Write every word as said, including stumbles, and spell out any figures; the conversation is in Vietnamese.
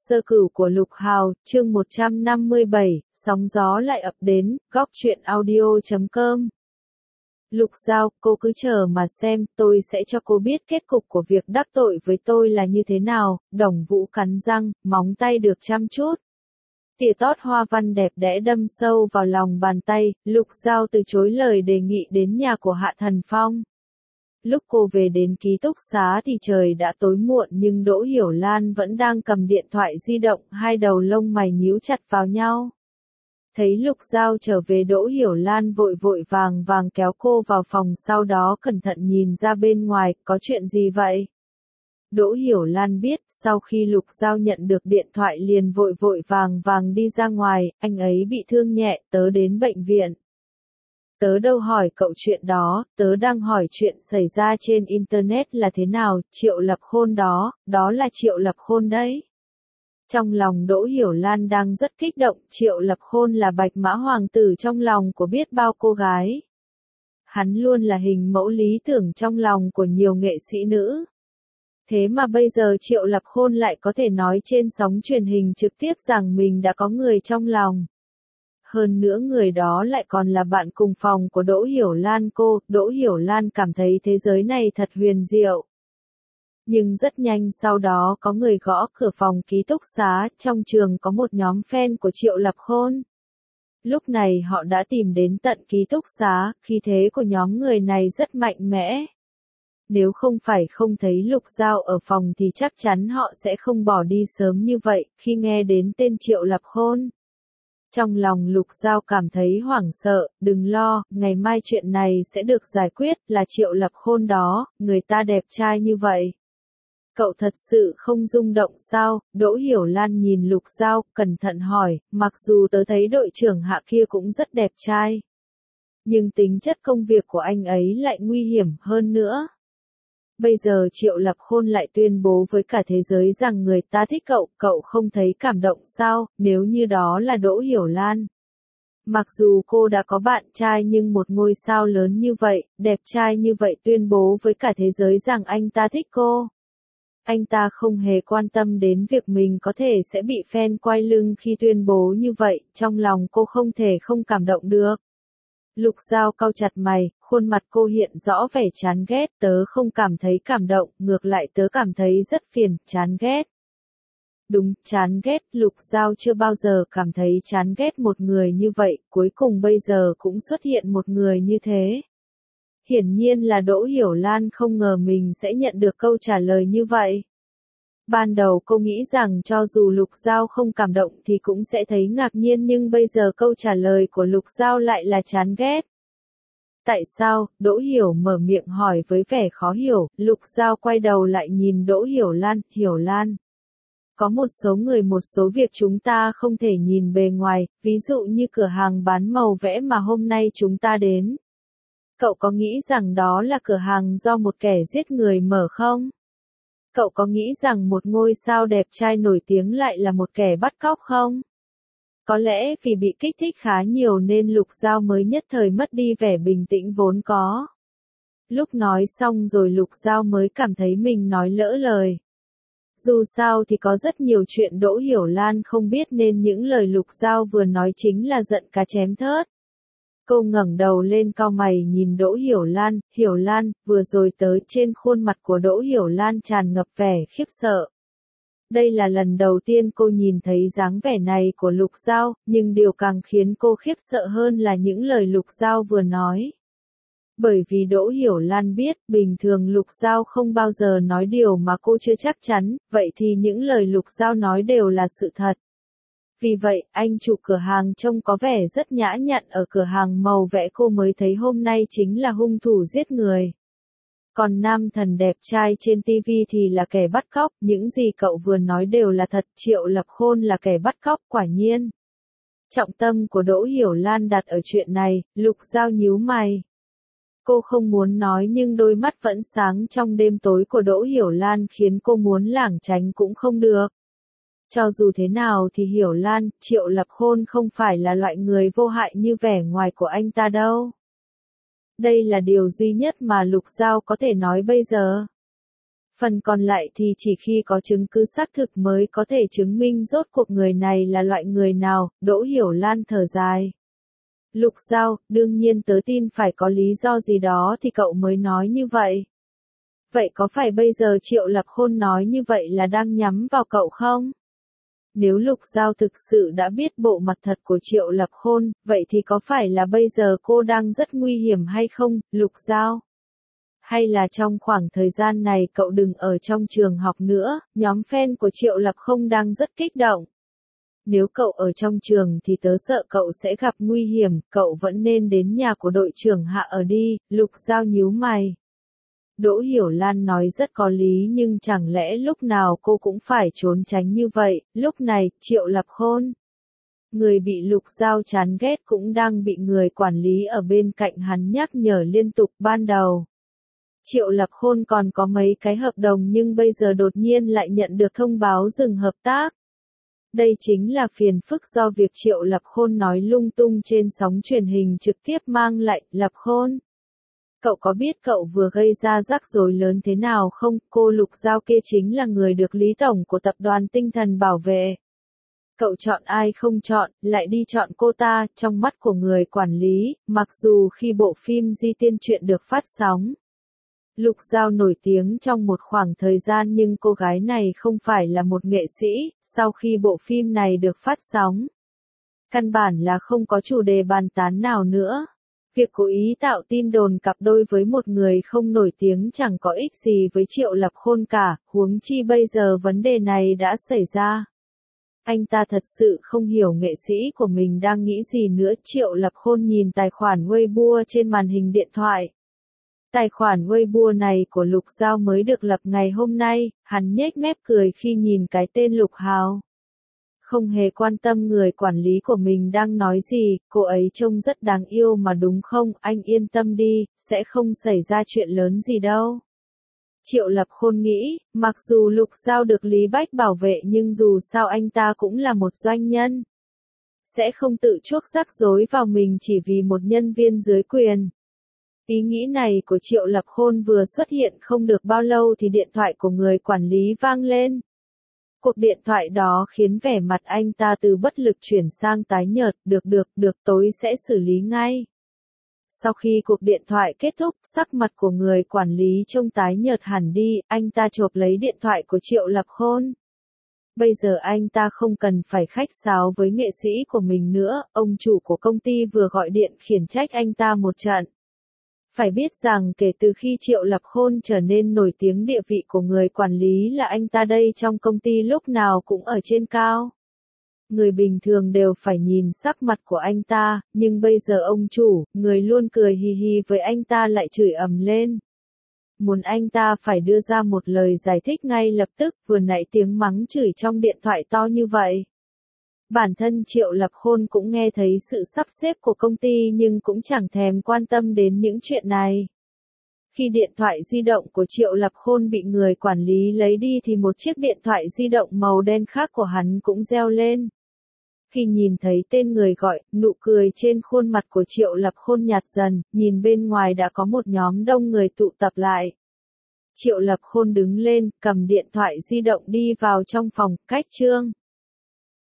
Sơ cửu của Lục Hào, chương một trăm năm mươi bảy, sóng gió lại ập đến, góc truyện audio chấm com. Lục Giao, cô cứ chờ mà xem, tôi sẽ cho cô biết kết cục của việc đắc tội với tôi là như thế nào. Đồng Vũ cắn răng, móng tay được chăm chút. Tỉa tót hoa văn đẹp đẽ đâm sâu vào lòng bàn tay, Lục Giao từ chối lời đề nghị đến nhà của Hạ Thần Phong. Lúc cô về đến ký túc xá thì trời đã tối muộn nhưng Đỗ Hiểu Lan vẫn đang cầm điện thoại di động, hai đầu lông mày nhíu chặt vào nhau. Thấy Lục Giao trở về, Đỗ Hiểu Lan vội vội vàng vàng kéo cô vào phòng, sau đó cẩn thận nhìn ra bên ngoài, có chuyện gì vậy? Đỗ Hiểu Lan biết, sau khi Lục Giao nhận được điện thoại liền vội vội vàng vàng đi ra ngoài, anh ấy bị thương nhẹ, tớ đến bệnh viện. Tớ đâu hỏi cậu chuyện đó, tớ đang hỏi chuyện xảy ra trên Internet là thế nào, Triệu Lập Khôn đó, đó là Triệu Lập Khôn đấy. Trong lòng Đỗ Hiểu Lan đang rất kích động, Triệu Lập Khôn là bạch mã hoàng tử trong lòng của biết bao cô gái. Hắn luôn là hình mẫu lý tưởng trong lòng của nhiều nghệ sĩ nữ. Thế mà bây giờ Triệu Lập Khôn lại có thể nói trên sóng truyền hình trực tiếp rằng mình đã có người trong lòng. Hơn nữa người đó lại còn là bạn cùng phòng của Đỗ Hiểu Lan cô, Đỗ Hiểu Lan cảm thấy thế giới này thật huyền diệu. Nhưng rất nhanh sau đó có người gõ cửa phòng ký túc xá, trong trường có một nhóm fan của Triệu Lập Khôn. Lúc này họ đã tìm đến tận ký túc xá, khí thế của nhóm người này rất mạnh mẽ. Nếu không phải không thấy Lục Giao ở phòng thì chắc chắn họ sẽ không bỏ đi sớm như vậy, khi nghe đến tên Triệu Lập Khôn. Trong lòng Lục Giao cảm thấy hoảng sợ, đừng lo, ngày mai chuyện này sẽ được giải quyết, là Triệu Lập Khôn đó, người ta đẹp trai như vậy. Cậu thật sự không rung động sao? Đỗ Hiểu Lan nhìn Lục Giao, cẩn thận hỏi, mặc dù tớ thấy đội trưởng Hạ kia cũng rất đẹp trai. Nhưng tính chất công việc của anh ấy lại nguy hiểm hơn nữa. Bây giờ Triệu Lập Khôn lại tuyên bố với cả thế giới rằng người ta thích cậu, cậu không thấy cảm động sao, nếu như đó là Đỗ Hiểu Lan. Mặc dù cô đã có bạn trai nhưng một ngôi sao lớn như vậy, đẹp trai như vậy tuyên bố với cả thế giới rằng anh ta thích cô. Anh ta không hề quan tâm đến việc mình có thể sẽ bị fan quay lưng khi tuyên bố như vậy, trong lòng cô không thể không cảm động được. Lục Giao cau chặt mày, khuôn mặt cô hiện rõ vẻ chán ghét, tớ không cảm thấy cảm động, ngược lại tớ cảm thấy rất phiền, chán ghét. Đúng, chán ghét, Lục Giao chưa bao giờ cảm thấy chán ghét một người như vậy, cuối cùng bây giờ cũng xuất hiện một người như thế. Hiển nhiên là Đỗ Hiểu Lan không ngờ mình sẽ nhận được câu trả lời như vậy. Ban đầu cô nghĩ rằng cho dù Lục Giao không cảm động thì cũng sẽ thấy ngạc nhiên, nhưng bây giờ câu trả lời của Lục Giao lại là chán ghét. Tại sao? Đỗ Hiểu mở miệng hỏi với vẻ khó hiểu, Lục Giao quay đầu lại nhìn Đỗ Hiểu Lan, Hiểu Lan. Có một số người một số việc chúng ta không thể nhìn bề ngoài, ví dụ như cửa hàng bán màu vẽ mà hôm nay chúng ta đến. Cậu có nghĩ rằng đó là cửa hàng do một kẻ giết người mở không? Cậu có nghĩ rằng một ngôi sao đẹp trai nổi tiếng lại là một kẻ bắt cóc không? Có lẽ vì bị kích thích khá nhiều nên Lục Giao mới nhất thời mất đi vẻ bình tĩnh vốn có. Lúc nói xong rồi Lục Giao mới cảm thấy mình nói lỡ lời. Dù sao thì có rất nhiều chuyện Đỗ Hiểu Lan không biết nên những lời Lục Giao vừa nói chính là giận cá chém thớt. Cô ngẩng đầu lên cau mày nhìn Đỗ Hiểu Lan, Hiểu Lan, vừa rồi tới trên khuôn mặt của Đỗ Hiểu Lan tràn ngập vẻ khiếp sợ. Đây là lần đầu tiên cô nhìn thấy dáng vẻ này của Lục Giao, nhưng điều càng khiến cô khiếp sợ hơn là những lời Lục Giao vừa nói. Bởi vì Đỗ Hiểu Lan biết, bình thường Lục Giao không bao giờ nói điều mà cô chưa chắc chắn, vậy thì những lời Lục Giao nói đều là sự thật. Vì vậy, anh chủ cửa hàng trông có vẻ rất nhã nhặn ở cửa hàng màu vẽ cô mới thấy hôm nay chính là hung thủ giết người. Còn nam thần đẹp trai trên ti vi thì là kẻ bắt cóc, những gì cậu vừa nói đều là thật, Triệu Lập Khôn là kẻ bắt cóc, quả nhiên. Trọng tâm của Đỗ Hiểu Lan đặt ở chuyện này, Lục Giao nhíu mày. Cô không muốn nói nhưng đôi mắt vẫn sáng trong đêm tối của Đỗ Hiểu Lan khiến cô muốn lảng tránh cũng không được. Cho dù thế nào thì Hiểu Lan, Triệu Lập Khôn không phải là loại người vô hại như vẻ ngoài của anh ta đâu. Đây là điều duy nhất mà Lục Giao có thể nói bây giờ. Phần còn lại thì chỉ khi có chứng cứ xác thực mới có thể chứng minh rốt cuộc người này là loại người nào, Đỗ Hiểu Lan thở dài. Lục Giao, đương nhiên tớ tin phải có lý do gì đó thì cậu mới nói như vậy. Vậy có phải bây giờ Triệu Lập Khôn nói như vậy là đang nhắm vào cậu không? Nếu Lục Giao thực sự đã biết bộ mặt thật của Triệu Lập Khôn, vậy thì có phải là bây giờ cô đang rất nguy hiểm hay không, Lục Giao? Hay là trong khoảng thời gian này cậu đừng ở trong trường học nữa, nhóm fan của Triệu Lập Khôn đang rất kích động. Nếu cậu ở trong trường thì tớ sợ cậu sẽ gặp nguy hiểm, cậu vẫn nên đến nhà của đội trưởng Hạ ở đi, Lục Giao nhíu mày. Đỗ Hiểu Lan nói rất có lý nhưng chẳng lẽ lúc nào cô cũng phải trốn tránh như vậy, lúc này, Triệu Lập Khôn. Người bị Lục Giao chán ghét cũng đang bị người quản lý ở bên cạnh hắn nhắc nhở liên tục ban đầu. Triệu Lập Khôn còn có mấy cái hợp đồng nhưng bây giờ đột nhiên lại nhận được thông báo dừng hợp tác. Đây chính là phiền phức do việc Triệu Lập Khôn nói lung tung trên sóng truyền hình trực tiếp mang lại, Lập Khôn. Cậu có biết cậu vừa gây ra rắc rối lớn thế nào không? Cô Lục Giao kia chính là người được Lý Tổng của tập đoàn Tinh Thần bảo vệ. Cậu chọn ai không chọn, lại đi chọn cô ta, trong mắt của người quản lý, mặc dù khi bộ phim Di Tiên Truyện được phát sóng. Lục Giao nổi tiếng trong một khoảng thời gian nhưng cô gái này không phải là một nghệ sĩ, sau khi bộ phim này được phát sóng. Căn bản là không có chủ đề bàn tán nào nữa. Việc cố ý tạo tin đồn cặp đôi với một người không nổi tiếng chẳng có ích gì với Triệu Lập Khôn cả, huống chi bây giờ vấn đề này đã xảy ra. Anh ta thật sự không hiểu nghệ sĩ của mình đang nghĩ gì nữa. Triệu Lập Khôn nhìn tài khoản Weibo trên màn hình điện thoại. Tài khoản Weibo này của Lục Giao mới được lập ngày hôm nay, hắn nhếch mép cười khi nhìn cái tên Lục Hào. Không hề quan tâm người quản lý của mình đang nói gì, cô ấy trông rất đáng yêu mà đúng không, anh yên tâm đi, sẽ không xảy ra chuyện lớn gì đâu. Triệu Lập Khôn nghĩ, mặc dù Lục Giao được Lý Bách bảo vệ nhưng dù sao anh ta cũng là một doanh nhân. Sẽ không tự chuốc rắc rối vào mình chỉ vì một nhân viên dưới quyền. Ý nghĩ này của Triệu Lập Khôn vừa xuất hiện không được bao lâu thì điện thoại của người quản lý vang lên. Cuộc điện thoại đó khiến vẻ mặt anh ta từ bất lực chuyển sang tái nhợt, được được, được tối sẽ xử lý ngay. Sau khi cuộc điện thoại kết thúc, sắc mặt của người quản lý trông tái nhợt hẳn đi, anh ta chộp lấy điện thoại của Triệu Lập Khôn. Bây giờ anh ta không cần phải khách sáo với nghệ sĩ của mình nữa, ông chủ của công ty vừa gọi điện khiển trách anh ta một trận. Phải biết rằng kể từ khi Triệu Lập Khôn trở nên nổi tiếng địa vị của người quản lý là anh ta đây trong công ty lúc nào cũng ở trên cao. Người bình thường đều phải nhìn sắc mặt của anh ta, nhưng bây giờ ông chủ, người luôn cười hì hì với anh ta lại chửi ầm lên. Muốn anh ta phải đưa ra một lời giải thích ngay lập tức, vừa nãy tiếng mắng chửi trong điện thoại to như vậy. Bản thân Triệu Lập Khôn cũng nghe thấy sự sắp xếp của công ty nhưng cũng chẳng thèm quan tâm đến những chuyện này. Khi điện thoại di động của Triệu Lập Khôn bị người quản lý lấy đi thì một chiếc điện thoại di động màu đen khác của hắn cũng reo lên. Khi nhìn thấy tên người gọi, nụ cười trên khuôn mặt của Triệu Lập Khôn nhạt dần, nhìn bên ngoài đã có một nhóm đông người tụ tập lại. Triệu Lập Khôn đứng lên, cầm điện thoại di động đi vào trong phòng, cách Trương.